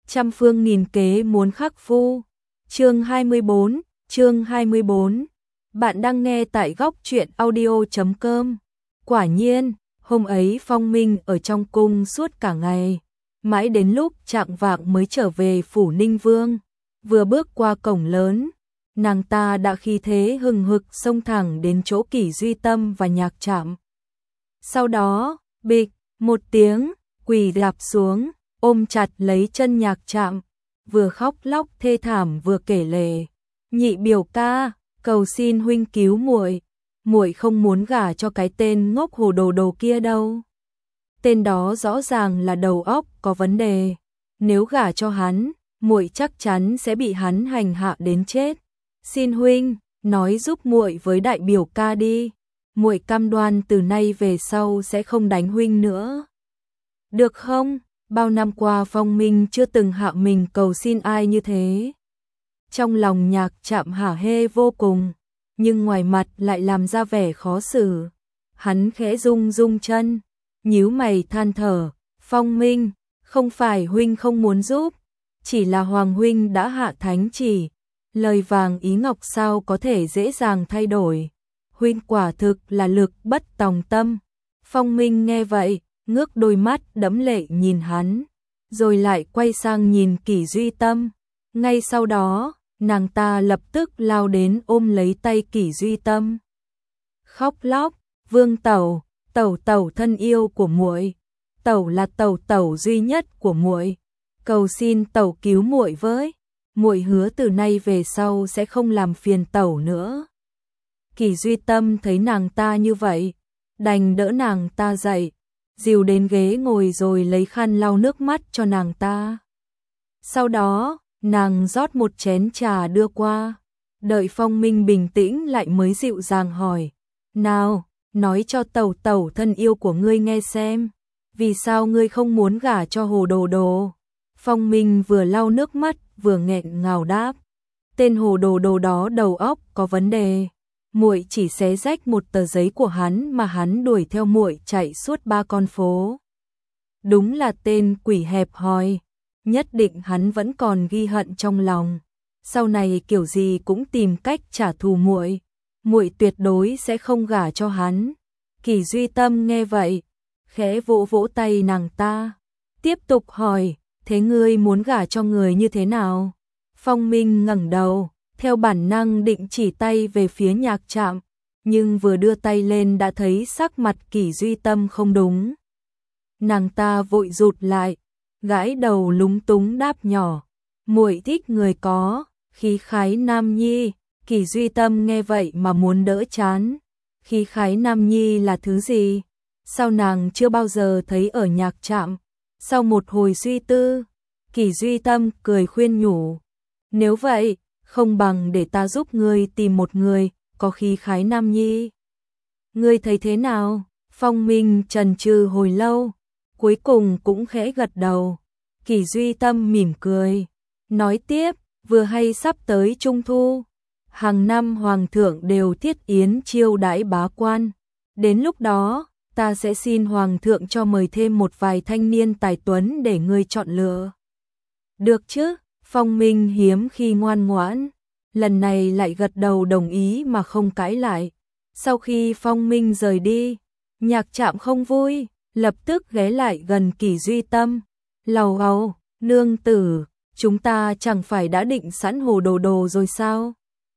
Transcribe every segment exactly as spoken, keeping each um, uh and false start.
trăm phương nghìn kế muốn khắc phu. Chương hai mươi bốn, chương hai mươi bốn. Bạn đang nghe tại góc truyện audio chấm com. Quả nhiên, hôm ấy Phong Minh ở trong cung suốt cả ngày, mãi đến lúc chạng vạng mới trở về phủ Ninh Vương. Vừa bước qua cổng lớn, nàng ta đã khí thế hừng hực xông thẳng đến chỗ Kỷ Duy Tâm và Nhạc Trạm. Sau đó, bịch, một tiếng, quỳ rạp xuống, ôm chặt lấy chân Nhạc Trạm, vừa khóc lóc thê thảm vừa kể lể: "Nhị biểu ca, cầu xin huynh cứu muội, muội không muốn gả cho cái tên ngốc hồ đồ đồ kia đâu. Tên đó rõ ràng là đầu óc có vấn đề, nếu gả cho hắn, muội chắc chắn sẽ bị hắn hành hạ đến chết. Xin huynh, nói giúp muội với đại biểu ca đi, muội cam đoan từ nay về sau sẽ không đánh huynh nữa. Được không?" Bao năm qua Phong Minh chưa từng hạ mình cầu xin ai như thế. Trong lòng Nhạc Trạm hả hê vô cùng, nhưng ngoài mặt lại làm ra vẻ khó xử. Hắn khẽ rung rung chân, nhíu mày than thở: "Phong Minh, không phải huynh không muốn giúp, chỉ là Hoàng huynh đã hạ thánh chỉ, lời vàng ý ngọc sao có thể dễ dàng thay đổi. Huynh quả thực là lực bất tòng tâm." Phong Minh nghe vậy, ngước đôi mắt đẫm lệ nhìn hắn, rồi lại quay sang nhìn Kỷ Duy Tâm. Ngay sau đó, nàng ta lập tức lao đến ôm lấy tay Kỷ Duy Tâm, khóc lóc: "Vương tẩu, tẩu tẩu thân yêu của muội, tẩu là tẩu tẩu duy nhất của muội, cầu xin tẩu cứu muội với, muội hứa từ nay về sau sẽ không làm phiền tẩu nữa." Kỷ Duy Tâm thấy nàng ta như vậy, đành đỡ nàng ta dậy, dìu đến ghế ngồi rồi lấy khăn lau nước mắt cho nàng ta. Sau đó, nàng rót một chén trà đưa qua, đợi Phong Minh bình tĩnh lại mới dịu dàng hỏi: "Nào, nói cho tẩu tẩu thân yêu của ngươi nghe xem, vì sao ngươi không muốn gả cho hồ đồ đồ?" Phong Minh vừa lau nước mắt vừa nghẹn ngào đáp: "Tên hồ đồ đồ đó đầu óc có vấn đề, muội chỉ xé rách một tờ giấy của hắn mà hắn đuổi theo muội chạy suốt ba con phố. Đúng là tên quỷ hẹp hòi, nhất định hắn vẫn còn ghi hận trong lòng, sau này kiểu gì cũng tìm cách trả thù muội, muội tuyệt đối sẽ không gả cho hắn." Kỷ Duy Tâm nghe vậy, khẽ vỗ vỗ tay nàng ta, tiếp tục hỏi: "Thế ngươi muốn gả cho người như thế nào?" Phong Minh ngẩng đầu, theo bản năng định chỉ tay về phía Nhạc Trạm, nhưng vừa đưa tay lên đã thấy sắc mặt Kỷ Duy Tâm không đúng. Nàng ta vội rụt lại, gãi đầu lúng túng đáp nhỏ: "Muội thích người có khí khái nam nhi." Kỷ Duy Tâm nghe vậy mà muốn đỡ chán. Khí khái nam nhi là thứ gì? Sao nàng chưa bao giờ thấy ở Nhạc Trạm? Sau một hồi suy tư, Kỷ Duy Tâm cười khuyên nhủ: "Nếu vậy, không bằng để ta giúp ngươi tìm một người có khí khái nam nhi. Ngươi thấy thế nào?" Phong Minh chần chừ hồi lâu, cuối cùng cũng khẽ gật đầu. Kỷ Duy Tâm mỉm cười, nói tiếp: "Vừa hay sắp tới Trung Thu, hàng năm Hoàng thượng đều thiết yến chiêu đãi bá quan. Đến lúc đó, ta sẽ xin Hoàng thượng cho mời thêm một vài thanh niên tài tuấn để ngươi chọn lựa. Được chứ?" Phong Minh hiếm khi ngoan ngoãn, lần này lại gật đầu đồng ý mà không cãi lại. Sau khi Phong Minh rời đi, Nhạc Trạm không vui, lập tức ghé lại gần Kỷ Duy Tâm, lầu bầu: "Nương tử, chúng ta chẳng phải đã định sẵn hồ đồ đồ rồi sao?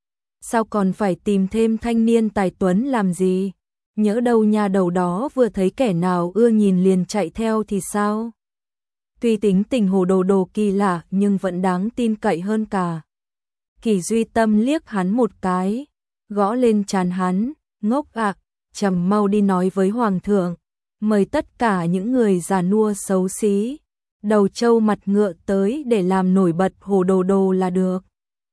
Sao còn phải tìm thêm thanh niên tài tuấn làm gì? Nhỡ đâu nhà đầu đó vừa thấy kẻ nào ưa nhìn liền chạy theo thì sao?" Tuy tính tình hồ đồ đồ kỳ lạ nhưng vẫn đáng tin cậy hơn cả. Kỷ Duy Tâm liếc hắn một cái, gõ lên trán hắn: "Ngốc ạ, chầm mau đi nói với Hoàng thượng, mời tất cả những người già nua xấu xí, đầu trâu mặt ngựa tới để làm nổi bật hồ đồ đồ là được."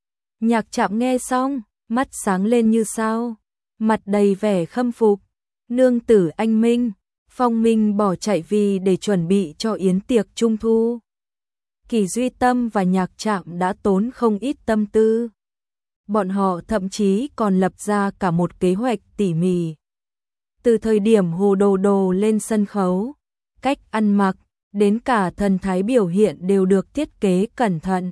Nhạc Trạm nghe xong, mắt sáng lên như sao, mặt đầy vẻ khâm phục: "Nương tử anh minh." Phong Minh bỏ chạy vì để chuẩn bị cho yến tiệc Trung Thu. Kỷ Duy Tâm và Nhạc Trạm đã tốn không ít tâm tư. Bọn họ thậm chí còn lập ra cả một kế hoạch tỉ mỉ. Từ thời điểm hồ đồ đồ lên sân khấu, cách ăn mặc, đến cả thần thái biểu hiện đều được thiết kế cẩn thận.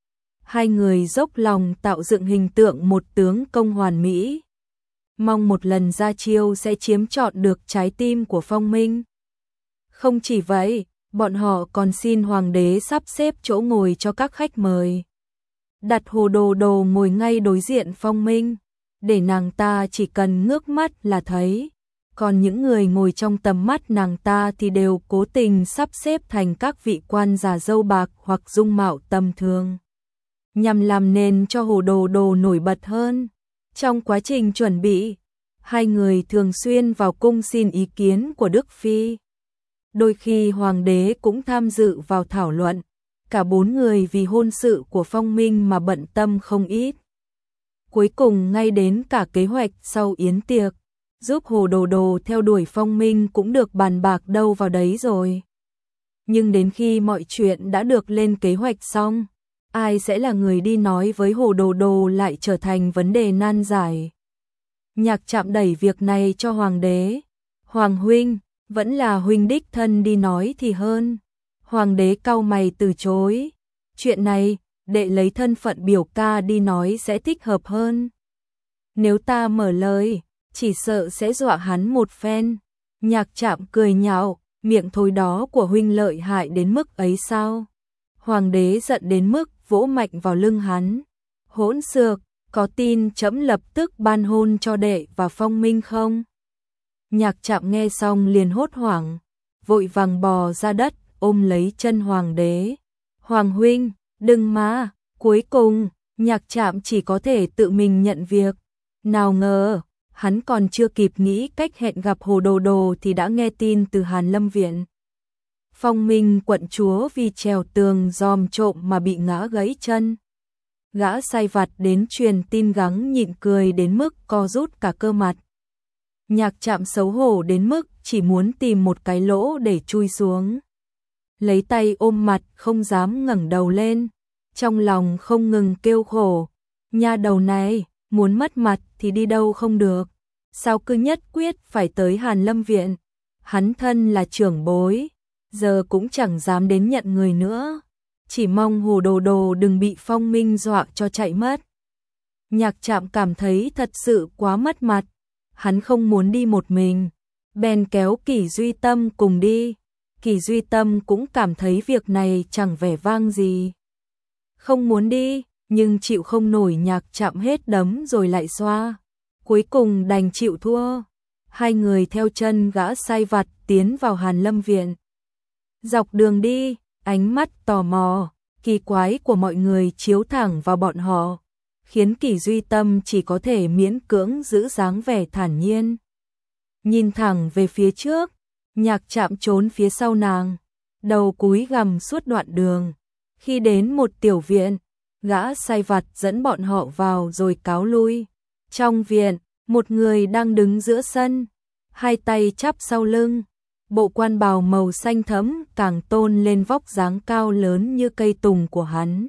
Hai người dốc lòng tạo dựng hình tượng một tướng công hoàn mỹ, mong một lần ra chiêu sẽ chiếm trọn được trái tim của Phong Minh. Không chỉ vậy, bọn họ còn xin hoàng đế sắp xếp chỗ ngồi cho các khách mời. Đặt Hồ Đồ Đồ ngồi ngay đối diện Phong Minh, để nàng ta chỉ cần ngước mắt là thấy. Còn những người ngồi trong tầm mắt nàng ta thì đều cố tình sắp xếp thành các vị quan già râu bạc hoặc dung mạo tầm thường, nhằm làm nên cho Hồ Đồ Đồ nổi bật hơn. Trong quá trình chuẩn bị, hai người thường xuyên vào cung xin ý kiến của Đức Phi. Đôi khi hoàng đế cũng tham dự vào thảo luận, cả bốn người vì hôn sự của Phong Minh mà bận tâm không ít. Cuối cùng ngay đến cả kế hoạch sau yến tiệc, giúp Hồ Đồ Đồ theo đuổi Phong Minh cũng được bàn bạc đâu vào đấy rồi. Nhưng đến khi mọi chuyện đã được lên kế hoạch xong, ai sẽ là người đi nói với Hồ Đồ Đồ lại trở thành vấn đề nan giải. Nhạc Trạm đẩy việc này cho hoàng đế. Hoàng huynh, vẫn là huynh đích thân đi nói thì hơn. Hoàng đế cau mày từ chối. Chuyện này, đệ lấy thân phận biểu ca đi nói sẽ thích hợp hơn. Nếu ta mở lời, chỉ sợ sẽ dọa hắn một phen. Nhạc Trạm cười nhạo, miệng thối đó của huynh lợi hại đến mức ấy sao? Hoàng đế giận đến mức vỗ mạnh vào lưng hắn. Hỗn xược, có tin trẫm lập tức ban hôn cho đệ và Phong Minh không? Nhạc Trạm nghe xong liền hốt hoảng, vội vàng bò ra đất, ôm lấy chân hoàng đế. Hoàng huynh, đừng mà. Cuối cùng, Nhạc Trạm chỉ có thể tự mình nhận việc. Nào ngờ, hắn còn chưa kịp nghĩ cách hẹn gặp Hồ Đồ Đồ thì đã nghe tin từ Hàn Lâm Viện. Phong Minh quận chúa vì trèo tường giòm trộm mà bị ngã gãy chân. Gã sai vặt đến truyền tin gắng nhịn cười đến mức co rút cả cơ mặt. Nhạc Trạm xấu hổ đến mức chỉ muốn tìm một cái lỗ để chui xuống. Lấy tay ôm mặt không dám ngẩng đầu lên, trong lòng không ngừng kêu khổ. Nha đầu này, muốn mất mặt thì đi đâu không được. Sao cứ nhất quyết phải tới Hàn Lâm Viện? Hắn thân là trưởng bối, giờ cũng chẳng dám đến nhận người nữa. Chỉ mong Hồ Đồ Đồ đừng bị Phong Minh dọa cho chạy mất. Nhạc Trạm cảm thấy thật sự quá mất mặt. Hắn không muốn đi một mình, bèn kéo Kỷ Duy Tâm cùng đi. Kỷ Duy Tâm cũng cảm thấy việc này chẳng vẻ vang gì. Không muốn đi, nhưng chịu không nổi Nhạc Trạm hết đấm rồi lại xoa. Cuối cùng đành chịu thua. Hai người theo chân gã sai vặt tiến vào Hàn Lâm Viện. Dọc đường đi, ánh mắt tò mò, kỳ quái của mọi người chiếu thẳng vào bọn họ, khiến Kỷ Duy Tâm chỉ có thể miễn cưỡng giữ dáng vẻ thản nhiên. Nhìn thẳng về phía trước, Nhạc Trạm trốn phía sau nàng, đầu cúi gằm suốt đoạn đường. Khi đến một tiểu viện, gã sai vặt dẫn bọn họ vào rồi cáo lui. Trong viện, một người đang đứng giữa sân, hai tay chắp sau lưng. Bộ quan bào màu xanh thẫm càng tôn lên vóc dáng cao lớn như cây tùng của hắn.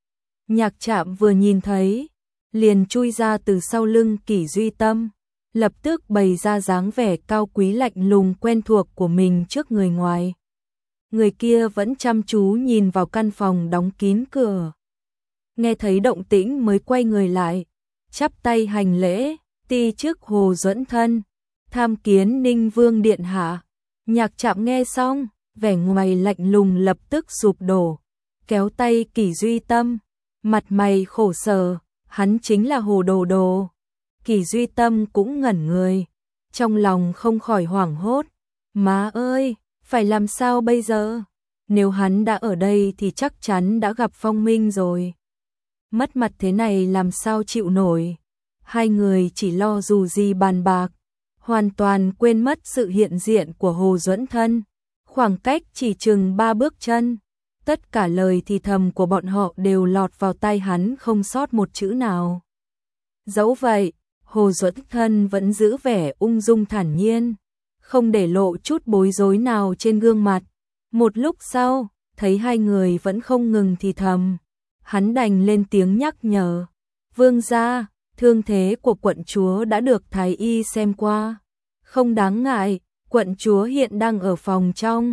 Nhạc Trạm vừa nhìn thấy, liền chui ra từ sau lưng Kỷ Duy Tâm, lập tức bày ra dáng vẻ cao quý lạnh lùng quen thuộc của mình trước người ngoài. Người kia vẫn chăm chú nhìn vào căn phòng đóng kín cửa. Nghe thấy động tĩnh mới quay người lại, chắp tay hành lễ, ti trước Hồ Duẫn Thân, tham kiến Ninh Vương điện hạ. Nhạc Trạm nghe xong, vẻ ngoài lạnh lùng lập tức sụp đổ, kéo tay Kỷ Duy Tâm, mặt mày khổ sở, hắn chính là Hồ Đồ Đồ. Kỷ Duy Tâm cũng ngẩn người, trong lòng không khỏi hoảng hốt. Má ơi, phải làm sao bây giờ? Nếu hắn đã ở đây thì chắc chắn đã gặp Phong Minh rồi. Mất mặt thế này làm sao chịu nổi? Hai người chỉ lo dù gì bàn bạc, hoàn toàn quên mất sự hiện diện của Hồ Duẫn Thân. Khoảng cách chỉ chừng ba bước chân, tất cả lời thì thầm của bọn họ đều lọt vào tai hắn không sót một chữ nào. Dẫu vậy, Hồ Duẫn Thân vẫn giữ vẻ ung dung thản nhiên, không để lộ chút bối rối nào trên gương mặt. Một lúc sau, thấy hai người vẫn không ngừng thì thầm, hắn đành lên tiếng nhắc nhở. Vương gia, thương thế của quận chúa đã được thái y xem qua. Không đáng ngại, quận chúa hiện đang ở phòng trong.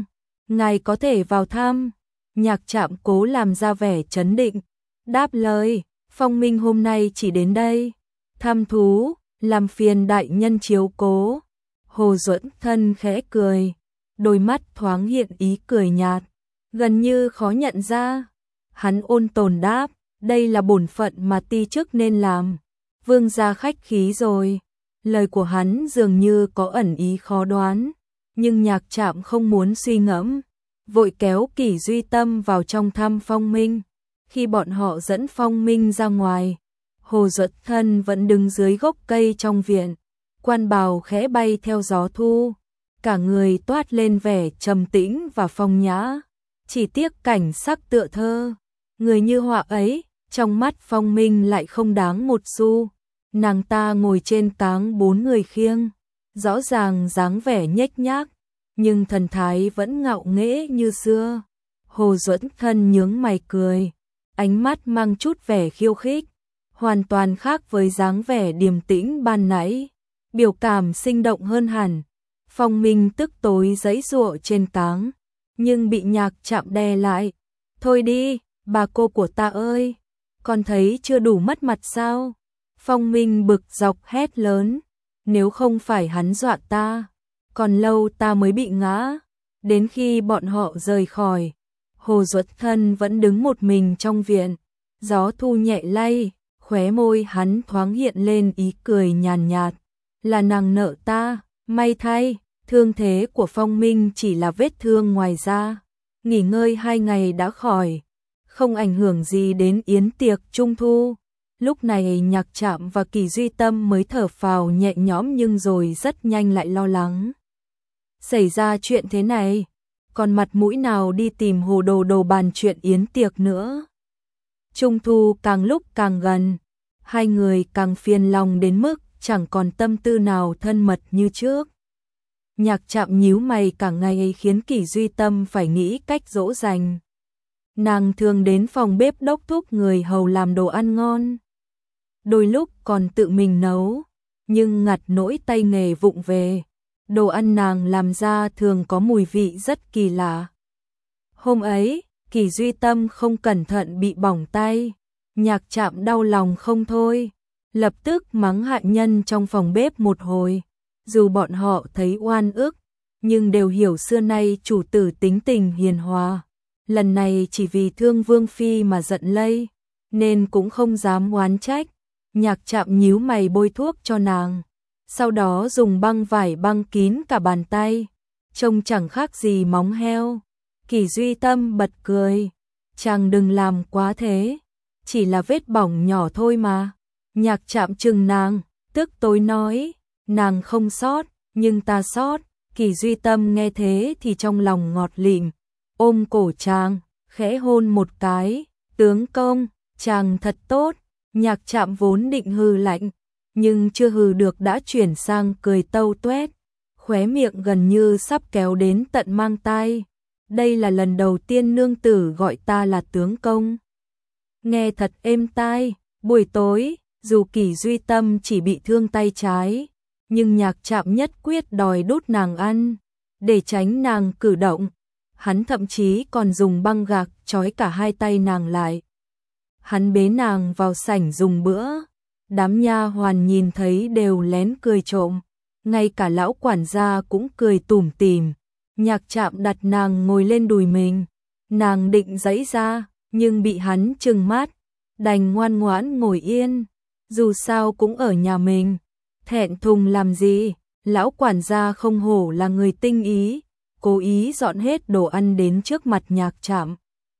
ngài có thể vào thăm. Nhạc Trạm cố làm ra vẻ trấn định, đáp lời, Phong Minh hôm nay chỉ đến đây thăm thú, làm phiền đại nhân chiếu cố. Hồ Duẫn Thân khẽ cười, đôi mắt thoáng hiện ý cười nhạt, gần như khó nhận ra. Hắn ôn tồn đáp, đây là bổn phận mà ti chức nên làm. Vương gia khách khí rồi. Lời của hắn dường như có ẩn ý khó đoán, nhưng Nhạc Trạm không muốn suy ngẫm, vội kéo Kỷ Duy Tâm vào trong thăm Phong Minh. Khi bọn họ dẫn Phong Minh ra ngoài, Hồ Duẫn Thân vẫn đứng dưới gốc cây trong viện, quan bào khẽ bay theo gió thu, cả người toát lên vẻ trầm tĩnh và phong nhã, chỉ tiếc cảnh sắc tựa thơ, người như họa ấy, trong mắt Phong Minh lại không đáng một xu. Nàng ta ngồi trên cáng bốn người khiêng, rõ ràng dáng vẻ nhếch nhác, nhưng thần thái vẫn ngạo nghễ như xưa. Hồ Duẫn Thân nhướng mày cười, ánh mắt mang chút vẻ khiêu khích, hoàn toàn khác với dáng vẻ điềm tĩnh ban nãy, biểu cảm sinh động hơn hẳn. Phong Minh tức tối giãy giụa trên cáng, nhưng bị Nhạc Trạm đè lại. Thôi đi, bà cô của ta ơi, con thấy chưa đủ mất mặt sao? Phong Minh bực dọc hét lớn, nếu không phải hắn dọa ta, còn lâu ta mới bị ngã. Đến khi bọn họ rời khỏi, Hồ Duẫn Thân vẫn đứng một mình trong viện, gió thu nhẹ lay, khóe môi hắn thoáng hiện lên ý cười nhàn nhạt, là nàng nợ ta. May thay, thương thế của Phong Minh chỉ là vết thương ngoài da, nghỉ ngơi hai ngày đã khỏi, không ảnh hưởng gì đến yến tiệc trung thu. Lúc này Nhạc Trạm và Kỷ Duy Tâm mới thở phào nhẹ nhõm, nhưng rồi rất nhanh lại lo lắng. Xảy ra chuyện thế này, còn mặt mũi nào đi tìm Hồ Đồ Đồ bàn chuyện yến tiệc nữa. Trung thu càng lúc càng gần, hai người càng phiền lòng đến mức chẳng còn tâm tư nào thân mật như trước. Nhạc Trạm nhíu mày cả ngày khiến Kỷ Duy Tâm phải nghĩ cách dỗ dành. Nàng thường đến phòng bếp đốc thúc người hầu làm đồ ăn ngon, đôi lúc còn tự mình nấu, nhưng ngặt nỗi tay nghề vụng về, đồ ăn nàng làm ra thường có mùi vị rất kỳ lạ. Hôm ấy, Kỷ Duy Tâm không cẩn thận bị bỏng tay, Nhạc Trạm đau lòng không thôi, lập tức mắng hạ nhân trong phòng bếp một hồi. Dù bọn họ thấy oan ức, nhưng đều hiểu xưa nay chủ tử tính tình hiền hòa, lần này chỉ vì thương Vương Phi mà giận lây, nên cũng không dám oán trách. Nhạc Trạm nhíu mày bôi thuốc cho nàng, sau đó dùng băng vải băng kín cả bàn tay, trông chẳng khác gì móng heo. Kỷ Duy Tâm bật cười, chàng đừng làm quá thế, chỉ là vết bỏng nhỏ thôi mà. Nhạc Trạm trừng nàng, tức tối nói, nàng không sót, nhưng ta sót. Kỷ Duy Tâm nghe thế thì trong lòng ngọt lịm, ôm cổ chàng, khẽ hôn một cái, tướng công, chàng thật tốt. Nhạc Trạm vốn định hừ lạnh, nhưng chưa hừ được đã chuyển sang cười tâu tuét, khóe miệng gần như sắp kéo đến tận mang tai. Đây là lần đầu tiên nương tử gọi ta là tướng công. Nghe thật êm tai. Buổi tối, dù Kỷ Duy Tâm chỉ bị thương tay trái, nhưng Nhạc Trạm nhất quyết đòi đút nàng ăn, để tránh nàng cử động. Hắn thậm chí còn dùng băng gạc trói cả hai tay nàng lại. Hắn bế nàng vào sảnh dùng bữa, đám nha hoàn nhìn thấy đều lén cười trộm, ngay cả lão quản gia cũng cười tủm tỉm. Nhạc Trạm đặt nàng ngồi lên đùi mình, nàng định giãy ra, nhưng bị hắn trừng mắt, đành ngoan ngoãn ngồi yên, dù sao cũng ở nhà mình, thẹn thùng làm gì. Lão quản gia không hổ là người tinh ý, cố ý dọn hết đồ ăn đến trước mặt Nhạc Trạm,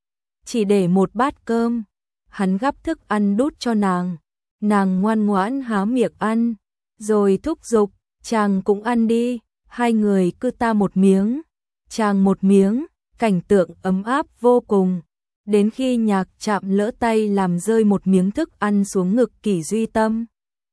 chỉ để một bát cơm. Hắn gắp thức ăn đút cho nàng, nàng ngoan ngoãn há miệng ăn, rồi thúc giục, chàng cũng ăn đi. Hai người cứ ta một miếng, chàng một miếng, cảnh tượng ấm áp vô cùng. Đến khi Nhạc Trạm lỡ tay làm rơi một miếng thức ăn xuống ngực Kỷ Duy Tâm,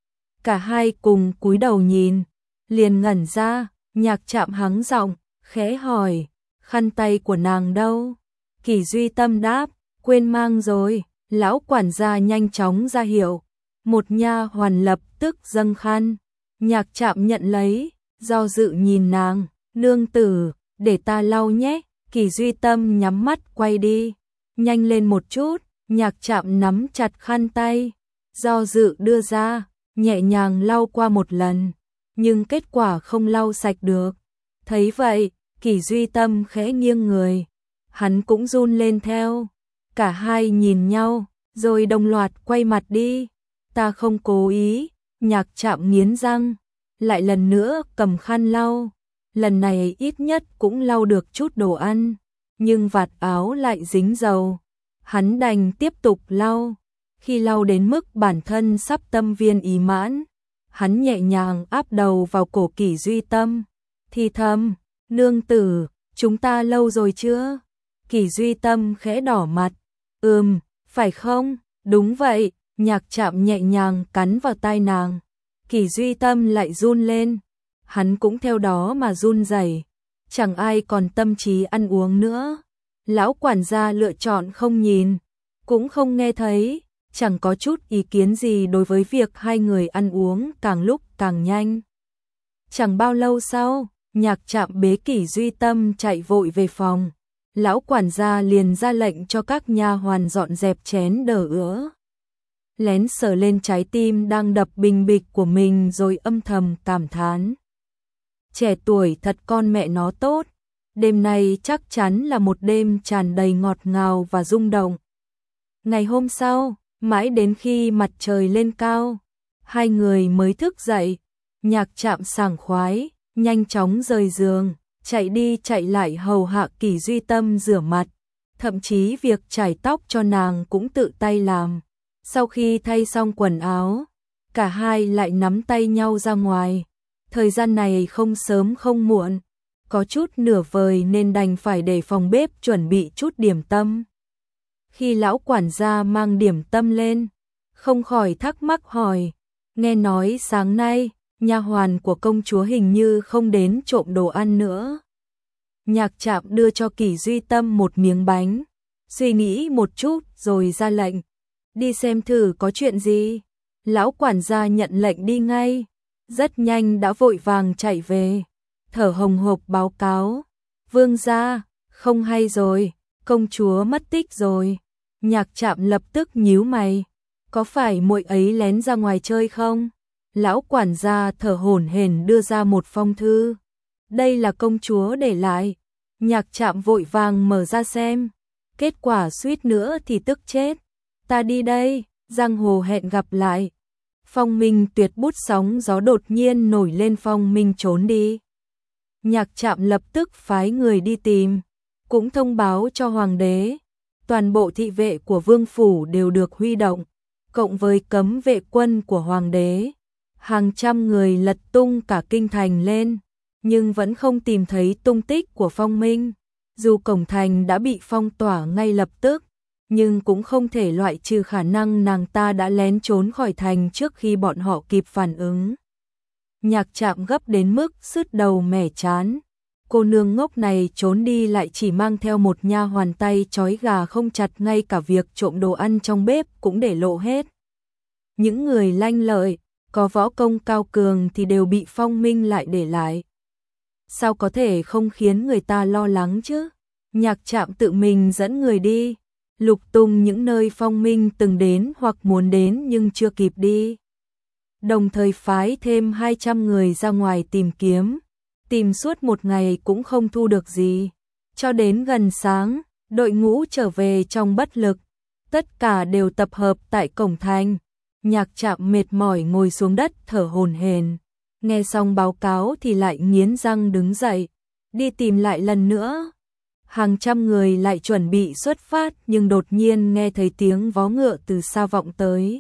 cả hai cùng cúi đầu nhìn, liền ngẩn ra. Nhạc Trạm hắng giọng, khẽ hỏi, khăn tay của nàng đâu? Kỷ Duy Tâm đáp, quên mang rồi. Lão quản gia nhanh chóng ra hiệu, một nha hoàn lập tức dâng khăn. Nhạc Trạm nhận lấy, do dự nhìn nàng, nương tử, để ta lau nhé. Kỷ Duy Tâm nhắm mắt quay đi. Nhanh lên một chút, Nhạc Trạm nắm chặt khăn tay, do dự đưa ra, nhẹ nhàng lau qua một lần, nhưng kết quả không lau sạch được. Thấy vậy, Kỷ Duy Tâm khẽ nghiêng người, hắn cũng run lên theo. Cả hai nhìn nhau, rồi đồng loạt quay mặt đi. Ta không cố ý, Nhạc Trạm nghiến răng, lại lần nữa cầm khăn lau. Lần này ít nhất cũng lau được chút đồ ăn, nhưng vạt áo lại dính dầu. Hắn đành tiếp tục lau. Khi lau đến mức bản thân sắp tâm viên ý mãn, hắn nhẹ nhàng áp đầu vào cổ Kỷ Duy Tâm, thì thầm, nương tử, chúng ta lâu rồi chưa? Kỷ Duy Tâm khẽ đỏ mặt, ừm, phải không? Đúng vậy. Nhạc Trạm nhẹ nhàng cắn vào tai nàng. Kỷ Duy Tâm lại run lên, hắn cũng theo đó mà run rẩy. Chẳng ai còn tâm trí ăn uống nữa. Lão quản gia lựa chọn không nhìn, cũng không nghe thấy, chẳng có chút ý kiến gì đối với việc hai người ăn uống càng lúc càng nhanh. Chẳng bao lâu sau, Nhạc Trạm bế Kỷ Duy Tâm chạy vội về phòng. Lão quản gia liền ra lệnh cho các nha hoàn dọn dẹp chén đờ ứa. Lén sờ lên trái tim đang đập bình bịch của mình rồi âm thầm cảm thán. Trẻ tuổi thật con mẹ nó tốt. Đêm nay chắc chắn là một đêm tràn đầy ngọt ngào và rung động. Ngày hôm sau, mãi đến khi mặt trời lên cao, hai người mới thức dậy. Nhạc Trạm sảng khoái, nhanh chóng rời giường, chạy đi chạy lại hầu hạ Kỷ Duy Tâm rửa mặt, thậm chí việc chải tóc cho nàng cũng tự tay làm. Sau khi thay xong quần áo, cả hai lại nắm tay nhau ra ngoài. Thời gian này không sớm không muộn, có chút nửa vời nên đành phải để phòng bếp chuẩn bị chút điểm tâm. Khi lão quản gia mang điểm tâm lên, không khỏi thắc mắc hỏi, nghe nói sáng nay, nha hoàn của công chúa hình như không đến trộm đồ ăn nữa. Nhạc Trạm đưa cho Kỷ Duy Tâm một miếng bánh, suy nghĩ một chút rồi ra lệnh, đi xem thử có chuyện gì. Lão quản gia nhận lệnh đi ngay, rất nhanh đã vội vàng chạy về, thở hồng hộc báo cáo, vương gia, không hay rồi, công chúa mất tích rồi. Nhạc Trạm lập tức nhíu mày, có phải muội ấy lén ra ngoài chơi không? Lão quản gia thở hổn hển đưa ra một phong thư, đây là công chúa để lại. Nhạc Trạm vội vàng mở ra xem, kết quả suýt nữa thì tức chết. Ta đi đây, giang hồ hẹn gặp lại. Phong Minh Tuyệt bút sóng gió đột nhiên nổi lên, Phong Minh trốn đi. Nhạc Trạm lập tức phái người đi tìm, cũng thông báo cho hoàng đế. Toàn bộ thị vệ của vương phủ đều được huy động, cộng với cấm vệ quân của hoàng đế. Hàng trăm người lật tung cả kinh thành lên, nhưng vẫn không tìm thấy tung tích của Phong Minh. Dù cổng thành đã bị phong tỏa ngay lập tức, nhưng cũng không thể loại trừ khả năng nàng ta đã lén trốn khỏi thành trước khi bọn họ kịp phản ứng. Nhạc Trạm gấp đến mức sứt đầu mẻ chán. Cô nương ngốc này trốn đi lại chỉ mang theo một nha hoàn tay trói gà không chặt, ngay cả việc trộm đồ ăn trong bếp cũng để lộ hết. Những người lanh lợi, có võ công cao cường thì đều bị Phong Minh lại để lại. Sao có thể không khiến người ta lo lắng chứ? Nhạc Trạm tự mình dẫn người đi, lục tung những nơi Phong Minh từng đến hoặc muốn đến nhưng chưa kịp đi. Đồng thời phái thêm hai trăm người ra ngoài tìm kiếm. Tìm suốt một ngày cũng không thu được gì. Cho đến gần sáng, đội ngũ trở về trong bất lực. Tất cả đều tập hợp tại cổng thành. Nhạc Trạm mệt mỏi ngồi xuống đất thở hổn hển. Nghe xong báo cáo thì lại nghiến răng đứng dậy, đi tìm lại lần nữa. Hàng trăm người lại chuẩn bị xuất phát nhưng đột nhiên nghe thấy tiếng vó ngựa từ xa vọng tới.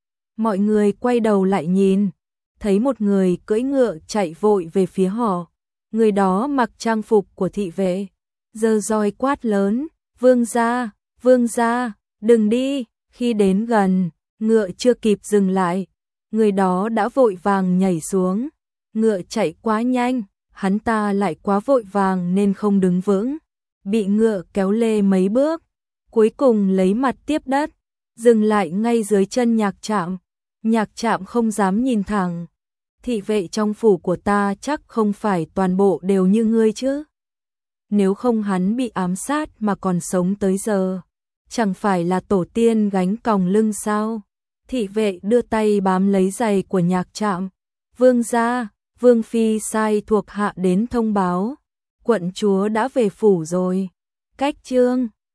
Mọi người quay đầu lại nhìn, thấy một người cưỡi ngựa chạy vội về phía họ. Người đó mặc trang phục của thị vệ, giơ roi quát lớn, vương gia, vương gia, đừng đi. Khi đến gần, ngựa chưa kịp dừng lại, người đó đã vội vàng nhảy xuống. Ngựa chạy quá nhanh, hắn ta lại quá vội vàng nên không đứng vững, bị ngựa kéo lê mấy bước, cuối cùng lấy mặt tiếp đất, dừng lại ngay dưới chân Nhạc Trạm. Nhạc Trạm không dám nhìn thẳng. Thị vệ trong phủ của ta chắc không phải toàn bộ đều như ngươi chứ? nếu không hắn bị ám sát mà còn sống tới giờ, chẳng phải là tổ tiên gánh còng lưng sao? Thị vệ đưa tay bám lấy giày của Nhạc Trạm. Vương gia, Vương phi sai thuộc hạ đến thông báo, quận chúa đã về phủ rồi. Cách chương